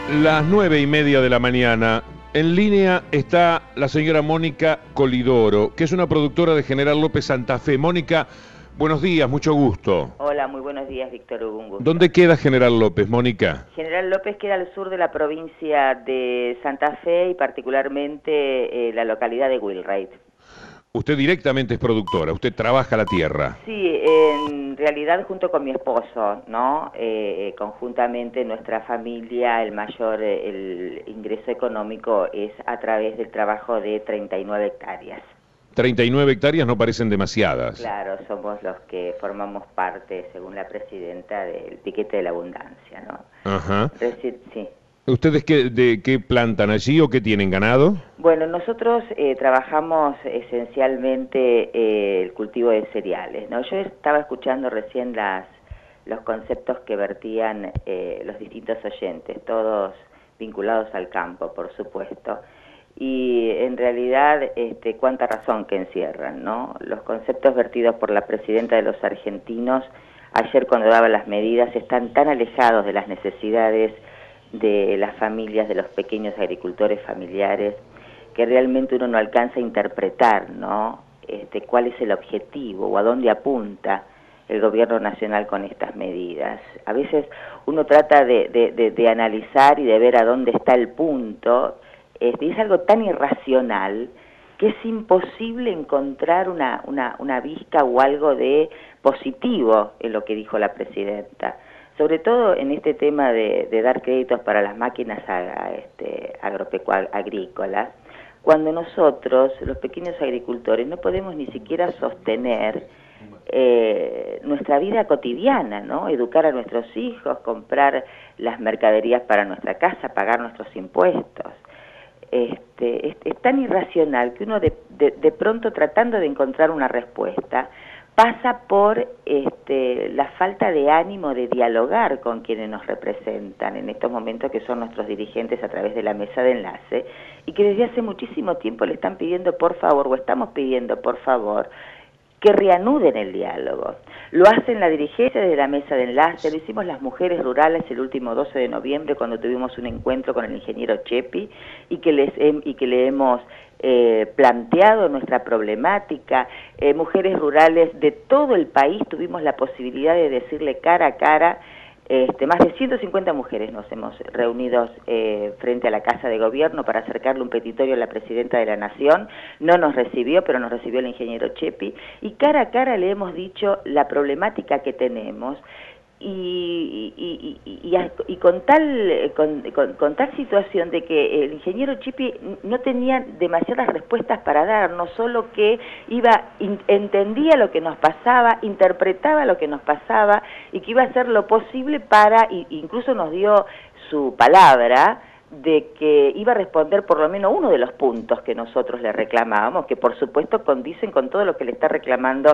Las 9:30 de la mañana. En línea está la señora Mónica Colidoro, que es una productora de General López Santa Fe. Mónica, buenos días, mucho gusto. Hola, muy buenos días, Víctor Hugo, un gusto. ¿Dónde queda General López, Mónica? General López queda al sur de la provincia de Santa Fe y particularmente la localidad de Wilray. Usted directamente es productora, usted trabaja la tierra. Sí, en realidad junto con mi esposo, ¿no? Conjuntamente nuestra familia, el ingreso económico es a través del trabajo de 39 hectáreas. 39 hectáreas no parecen demasiadas. Claro, somos los que formamos parte, según la presidenta, del piquete de la abundancia, ¿no? Ajá. Sí. ¿Ustedes de qué plantan allí o qué tienen, ganado? Bueno, nosotros trabajamos esencialmente el cultivo de cereales, ¿no? Yo estaba escuchando recién los conceptos que vertían los distintos oyentes, todos vinculados al campo, por supuesto, y en realidad cuánta razón que encierran, ¿no? Los conceptos vertidos por la presidenta de los argentinos ayer cuando daba las medidas están tan alejados de las necesidades de las familias, de los pequeños agricultores familiares, que realmente uno no alcanza a interpretar, ¿no? Cuál es el objetivo o a dónde apunta el gobierno nacional con estas medidas. A veces uno trata de analizar y de ver a dónde está el punto, y es algo tan irracional que es imposible encontrar una vista o algo de positivo en lo que dijo la presidenta. Sobre todo en este tema de dar créditos para las máquinas agrícolas, cuando nosotros, los pequeños agricultores, no podemos ni siquiera sostener nuestra vida cotidiana, ¿no? Educar a nuestros hijos, comprar las mercaderías para nuestra casa, pagar nuestros impuestos. Es tan irracional que uno de pronto, tratando de encontrar una respuesta, pasa por la falta de ánimo de dialogar con quienes nos representan en estos momentos, que son nuestros dirigentes a través de la mesa de enlace, y que desde hace muchísimo tiempo le están pidiendo por favor, o estamos pidiendo por favor, que reanuden el diálogo. Lo hacen la dirigencia de la mesa de enlace, lo hicimos las mujeres rurales el último 12 de noviembre cuando tuvimos un encuentro con el ingeniero Chepi y que le hemos planteado nuestra problemática. Mujeres rurales de todo el país tuvimos la posibilidad de decirle cara a cara. Más de 150 mujeres nos hemos reunido frente a la Casa de Gobierno para acercarle un petitorio a la Presidenta de la Nación. No nos recibió, pero nos recibió el ingeniero Chepi. Y cara a cara le hemos dicho la problemática que tenemos. Y con tal situación de que el ingeniero Chepi no tenía demasiadas respuestas para dar, no solo que entendía lo que nos pasaba, interpretaba lo que nos pasaba y que iba a hacer lo posible incluso nos dio su palabra de que iba a responder por lo menos uno de los puntos que nosotros le reclamábamos, que por supuesto condicen con todo lo que le está reclamando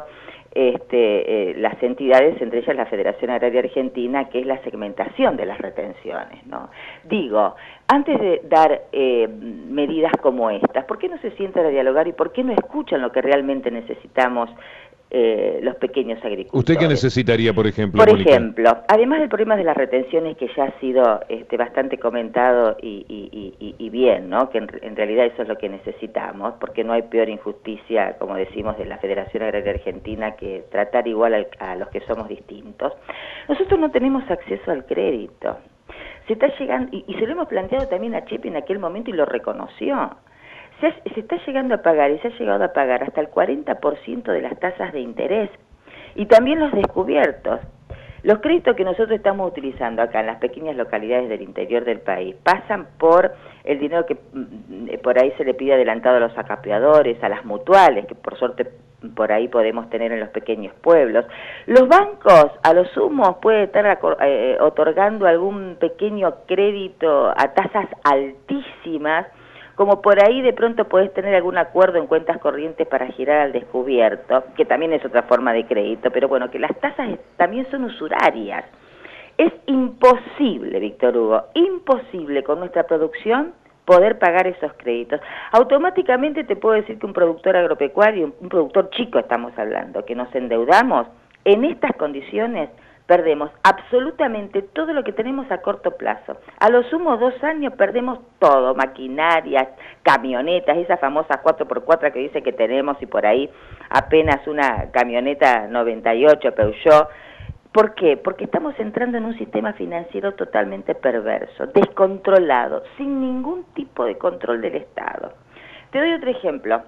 las entidades, entre ellas la Federación Agraria Argentina, que es la segmentación de las retenciones, ¿no? Digo, antes de dar medidas como estas, ¿por qué no se sientan a dialogar y por qué no escuchan lo que realmente necesitamos los pequeños agricultores? ¿Usted qué necesitaría, por ejemplo, Por Mónica? ejemplo, además del problema de las retenciones, que ya ha sido bastante comentado y bien, ¿no? Que en realidad eso es lo que necesitamos, porque no hay peor injusticia, como decimos, de la Federación Agraria Argentina, que tratar igual a los que somos distintos. Nosotros no tenemos acceso al crédito. Se está llegando, y se lo hemos planteado también a Chepi en aquel momento y lo reconoció. Se está llegando a pagar y se ha llegado a pagar hasta el 40% de las tasas de interés y también los descubiertos. Los créditos que nosotros estamos utilizando acá en las pequeñas localidades del interior del país pasan por el dinero que por ahí se le pide adelantado a los acapeadores, a las mutuales, que por suerte por ahí podemos tener en los pequeños pueblos. Los bancos, a lo sumo, pueden estar otorgando algún pequeño crédito a tasas altísimas, como por ahí de pronto podés tener algún acuerdo en cuentas corrientes para girar al descubierto, que también es otra forma de crédito, pero bueno, que las tasas también son usurarias. Es imposible, Víctor Hugo, imposible con nuestra producción poder pagar esos créditos. Automáticamente te puedo decir que un productor agropecuario, un productor chico estamos hablando, que nos endeudamos, en estas condiciones perdemos absolutamente todo lo que tenemos a corto plazo. A lo sumo 2 años perdemos todo, maquinarias, camionetas, esas famosas 4x4 que dice que tenemos y por ahí apenas una camioneta 98 Peugeot. ¿Por qué? Porque estamos entrando en un sistema financiero totalmente perverso, descontrolado, sin ningún tipo de control del Estado. Te doy otro ejemplo.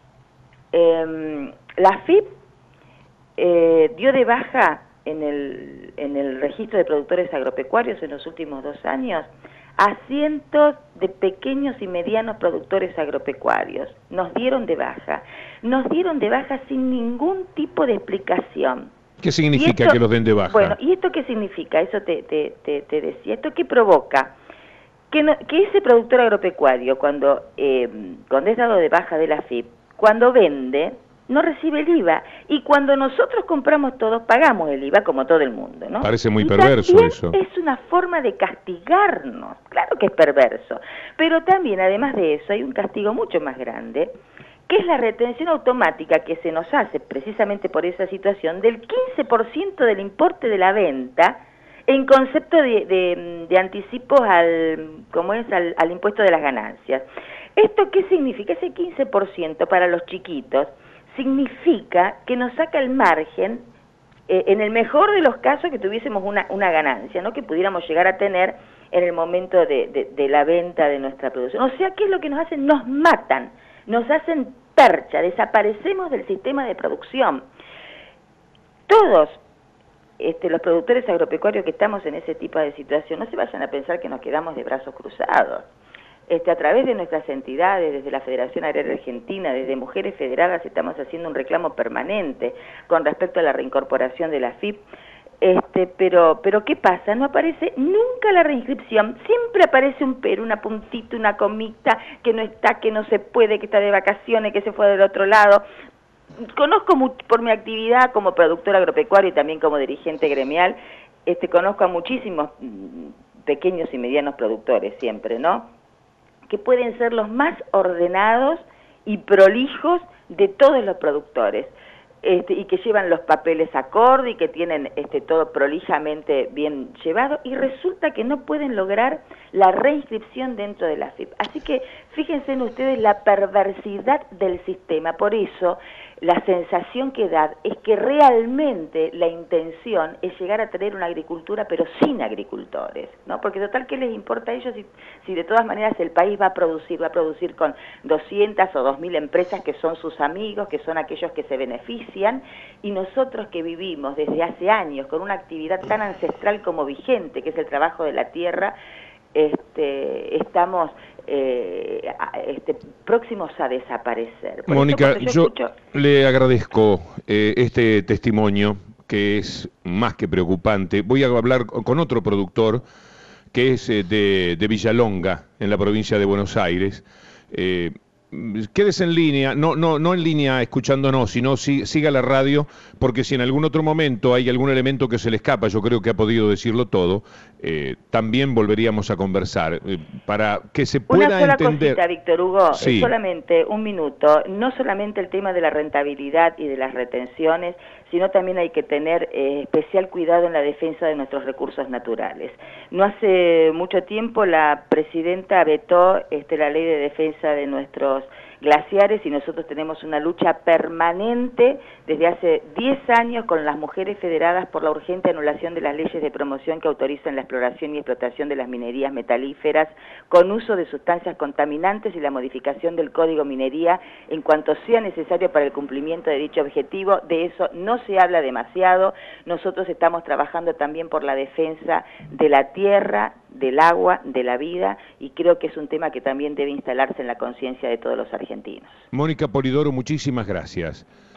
La AFIP dio de baja en el registro de productores agropecuarios en los últimos 2 años a cientos de pequeños y medianos productores agropecuarios. Nos dieron de baja sin ningún tipo de explicación. ¿Qué significa que los den de baja? Bueno, ¿y esto qué significa? Eso te decía. ¿Esto qué provoca? Que ese productor agropecuario, cuando es dado de baja de la AFIP, cuando vende, no recibe el IVA. Y cuando nosotros compramos todos, pagamos el IVA como todo el mundo, ¿no? Parece muy perverso eso. Es una forma de castigarnos. Claro que es perverso. Pero también, además de eso, hay un castigo mucho más grande, que es la retención automática que se nos hace precisamente por esa situación del 15% del importe de la venta en concepto de anticipos al impuesto de las ganancias. ¿Esto qué significa? Ese 15% para los chiquitos significa que nos saca el margen, en el mejor de los casos, que tuviésemos una ganancia, ¿no? Que pudiéramos llegar a tener en el momento de la venta de nuestra producción. O sea, ¿qué es lo que nos hacen? Nos matan, nos hacen percha, desaparecemos del sistema de producción. Todos los productores agropecuarios que estamos en ese tipo de situación, no se vayan a pensar que nos quedamos de brazos cruzados. A través de nuestras entidades, desde la Federación Agraria Argentina, desde Mujeres Federadas, estamos haciendo un reclamo permanente con respecto a la reincorporación de la AFIP. Pero ¿qué pasa? No aparece nunca la reinscripción, siempre aparece un pero, una puntita, una comita, que no está, que no se puede, que está de vacaciones, que se fue del otro lado. Conozco por mi actividad como productor agropecuario y también como dirigente gremial, conozco a muchísimos pequeños y medianos productores siempre, ¿no? Que pueden ser los más ordenados y prolijos de todos los productores. Y que llevan los papeles acorde y que tienen todo prolijamente bien llevado, y resulta que no pueden lograr la reinscripción dentro de la AFIP. Así que fíjense en ustedes la perversidad del sistema. Por eso la sensación que da es que realmente la intención es llegar a tener una agricultura pero sin agricultores, ¿no? Porque total, ¿qué les importa a ellos si de todas maneras el país va a producir con 200 o 2000 empresas que son sus amigos, que son aquellos que se benefician, y nosotros que vivimos desde hace años con una actividad tan ancestral como vigente, que es el trabajo de la tierra, estamos próximos a desaparecer. Por Mónica, yo le agradezco este testimonio, que es más que preocupante. Voy a hablar con otro productor que es de Villalonga, en la provincia de Buenos Aires. Quédese en línea, no en línea escuchándonos, sino siga la radio, porque si en algún otro momento hay algún elemento que se le escapa, yo creo que ha podido decirlo todo, también volveríamos a conversar, para que se pueda entender. Una sola cosita, Víctor Hugo, Sí. Solamente un minuto. No solamente el tema de la rentabilidad y de las retenciones, sino también hay que tener especial cuidado en la defensa de nuestros recursos naturales. No hace mucho tiempo la presidenta vetó la ley de defensa de nuestros glaciares, y nosotros tenemos una lucha permanente desde hace 10 años con las mujeres federadas por la urgente anulación de las leyes de promoción que autorizan la exploración y explotación de las minerías metalíferas con uso de sustancias contaminantes, y la modificación del Código Minería en cuanto sea necesario para el cumplimiento de dicho objetivo. De eso no se habla demasiado. Nosotros estamos trabajando también por la defensa de la tierra, del agua, de la vida, y creo que es un tema que también debe instalarse en la conciencia de todos los argentinos. Mónica Polidoro, muchísimas gracias.